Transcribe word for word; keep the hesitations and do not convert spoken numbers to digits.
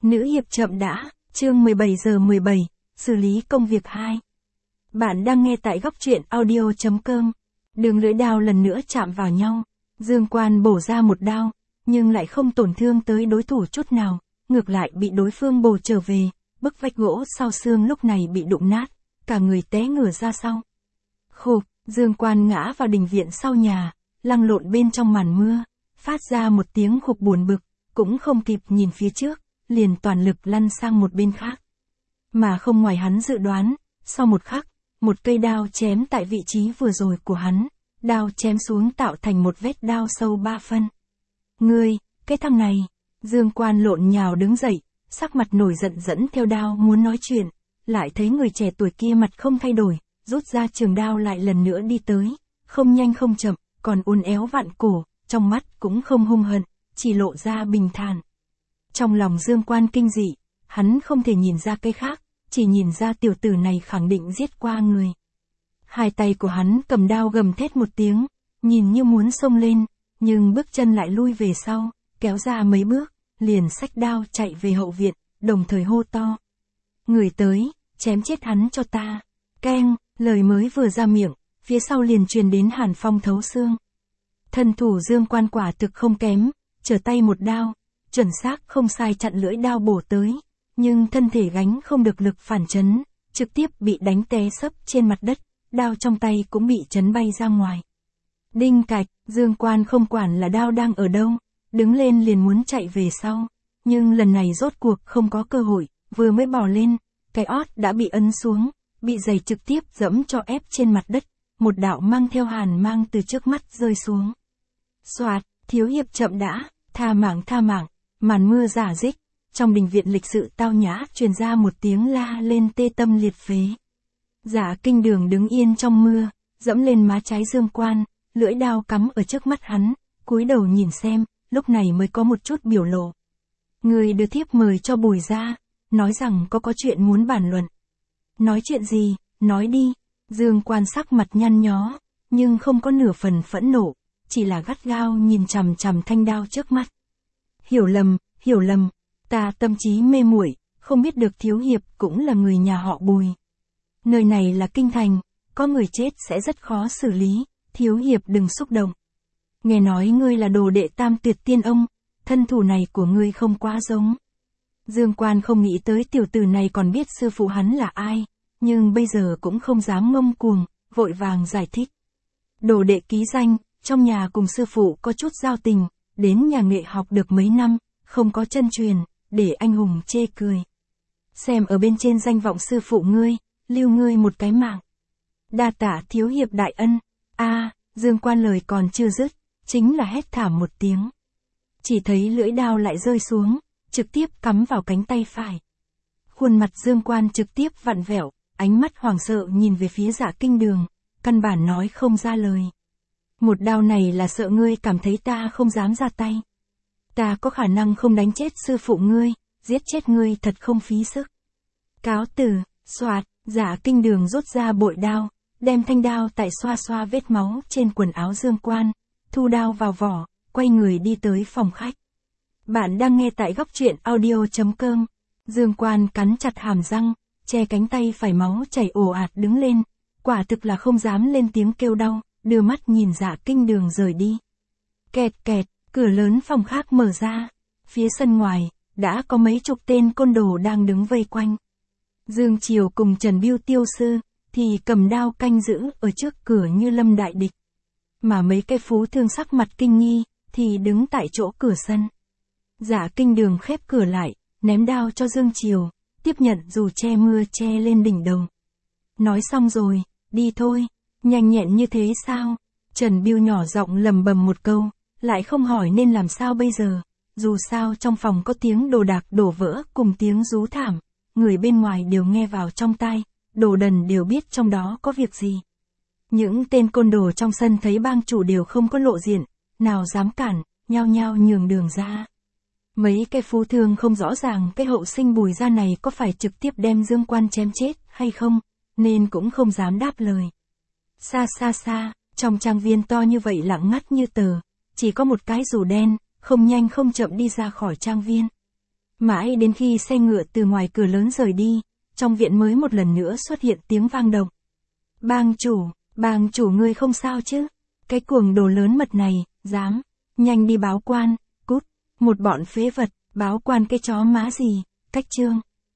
Nữ hiệp chậm đã, chương mười bảy giờ mười bảy, xử lý công việc hai. Bạn đang nghe tại góc truyện audio chấm com. Đường lưỡi đao lần nữa chạm vào nhau. Dương Quan bổ ra một đao, nhưng lại không tổn thương tới đối thủ chút nào, ngược lại bị đối phương bổ trở về, bức vách gỗ sau xương lúc này bị đụng nát, cả người té ngửa ra sau. Khục, Dương Quan ngã vào đình viện sau nhà, lăn lộn bên trong màn mưa, phát ra một tiếng khục buồn bực, cũng không kịp nhìn phía trước, liền toàn lực lăn sang một bên khác. Mà không ngoài hắn dự đoán, sau một khắc, một cây đao chém tại vị trí vừa rồi của hắn, đao chém xuống tạo thành một vết đao sâu ba phân. Ngươi, cái thằng này, Dương Quan lộn nhào đứng dậy, sắc mặt nổi giận dẫn theo đao muốn nói chuyện, lại thấy người trẻ tuổi kia mặt không thay đổi, rút ra trường đao lại lần nữa đi tới, không nhanh không chậm, còn uốn éo vặn cổ, trong mắt cũng không hung hận, chỉ lộ ra bình thản. Trong lòng Dương Quan kinh dị, hắn không thể nhìn ra cái khác, chỉ nhìn ra tiểu tử này khẳng định giết qua người. Hai tay của hắn cầm đao gầm thét một tiếng, nhìn như muốn xông lên, nhưng bước chân lại lui về sau, kéo ra mấy bước, liền xách đao chạy về hậu viện, đồng thời hô to. Người tới, chém chết hắn cho ta. Keng, lời mới vừa ra miệng, phía sau liền truyền đến hàn phong thấu xương. Thân thủ Dương Quan quả thực không kém, trở tay một đao, chuẩn xác không sai chặn lưỡi đao bổ tới, nhưng thân thể gánh không được lực phản chấn, trực tiếp bị đánh té sấp trên mặt đất, đao trong tay cũng bị chấn bay ra ngoài. Đinh cạch, Dương Quan không quản là đao đang ở đâu, đứng lên liền muốn chạy về sau, nhưng lần này rốt cuộc không có cơ hội, vừa mới bò lên, cái ót đã bị ấn xuống, bị giày trực tiếp dẫm cho ép trên mặt đất, một đạo mang theo hàn mang từ trước mắt rơi xuống. Soạt, thiếu hiệp chậm đã, tha mạng tha mạng, màn mưa rả rích, trong đình viện lịch sự tao nhã truyền ra một tiếng la lên tê tâm liệt phế. Dạ Kinh Đường đứng yên trong mưa, dẫm lên má trái Dương Quan, lưỡi đao cắm ở trước mắt hắn, cúi đầu nhìn xem, lúc này mới có một chút biểu lộ. Người đưa thiếp mời cho Bùi ra, nói rằng có có chuyện muốn bàn luận. Nói chuyện gì, nói đi. Dương Quan sắc mặt nhăn nhó, nhưng không có nửa phần phẫn nộ, chỉ là gắt gao nhìn chằm chằm thanh đao trước mắt. Hiểu lầm, hiểu lầm, ta tâm trí mê muội, không biết được thiếu hiệp cũng là người nhà họ Bùi. Nơi này là kinh thành, có người chết sẽ rất khó xử lý, thiếu hiệp đừng xúc động. Nghe nói ngươi là đồ đệ Tam Tuyệt Tiên Ông, thân thủ này của ngươi không quá giống. Dương Quan không nghĩ tới tiểu tử này còn biết sư phụ hắn là ai, nhưng bây giờ cũng không dám ngông cuồng, vội vàng giải thích. Đồ đệ ký danh, trong nhà cùng sư phụ có chút giao tình, đến nhà nghệ học được mấy năm, không có chân truyền, để anh hùng chê cười. Xem ở bên trên danh vọng sư phụ ngươi, lưu ngươi một cái mạng. Đa tạ thiếu hiệp đại ân. A, Dương Quan lời còn chưa dứt, chính là hét thảm một tiếng. Chỉ thấy lưỡi đao lại rơi xuống, trực tiếp cắm vào cánh tay phải. Khuôn mặt Dương Quan trực tiếp vặn vẹo, ánh mắt hoảng sợ nhìn về phía Dạ Kinh Đường, căn bản nói không ra lời. Một đao này là sợ ngươi cảm thấy ta không dám ra tay. Ta có khả năng không đánh chết sư phụ ngươi, giết chết ngươi thật không phí sức. Cáo từ, soạt, Dạ Kinh Đường rút ra bội đao, đem thanh đao tại xoa xoa vết máu trên quần áo Dương Quan, thu đao vào vỏ, quay người đi tới phòng khách. Bạn đang nghe tại góc truyện audio chấm com. Dương Quan cắn chặt hàm răng, che cánh tay phải máu chảy ồ ạt đứng lên, quả thực là không dám lên tiếng kêu đau, đưa mắt nhìn Dạ Kinh Đường rời đi. Kẹt kẹt, cửa lớn phòng khác mở ra, phía sân ngoài, đã có mấy chục tên côn đồ đang đứng vây quanh. Dương Triều cùng Trần Biêu tiêu sư, thì cầm đao canh giữ ở trước cửa như lâm đại địch. Mà mấy cái phú thương sắc mặt kinh nghi, thì đứng tại chỗ cửa sân. Dạ Kinh Đường khép cửa lại, ném đao cho Dương Triều, tiếp nhận dù che mưa che lên đỉnh đầu. Nói xong rồi, đi thôi, nhanh nhẹn như thế sao? Trần Biêu nhỏ giọng lầm bầm một câu, lại không hỏi nên làm sao bây giờ, dù sao trong phòng có tiếng đồ đạc đổ vỡ cùng tiếng rú thảm, người bên ngoài đều nghe vào trong tai, đồ đần đều biết trong đó có việc gì. Những tên côn đồ trong sân thấy bang chủ đều không có lộ diện, nào dám cản, nhao nhao nhường đường ra. Mấy cái phú thương không rõ ràng cái hậu sinh Bùi gia này có phải trực tiếp đem Dương Quan chém chết hay không, nên cũng không dám đáp lời. Xa xa xa, trong trang viên to như vậy lặng ngắt như tờ, chỉ có một cái dù đen, không nhanh không chậm đi ra khỏi trang viên. Mãi đến khi xe ngựa từ ngoài cửa lớn rời đi, trong viện mới một lần nữa xuất hiện tiếng vang động. Bang chủ, bang chủ ngươi không sao chứ? Cái cuồng đồ lớn mật này, dám, nhanh đi báo quan, cút, một bọn phế vật, báo quan cái chó má gì, cách chương.